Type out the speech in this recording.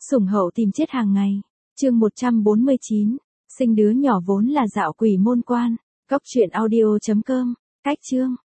Sủng hậu tìm chết hàng ngày. Chương 149. Sinh đứa nhỏ vốn là dạo quỷ môn quan. Cóc truyện audio.com. Cách chương.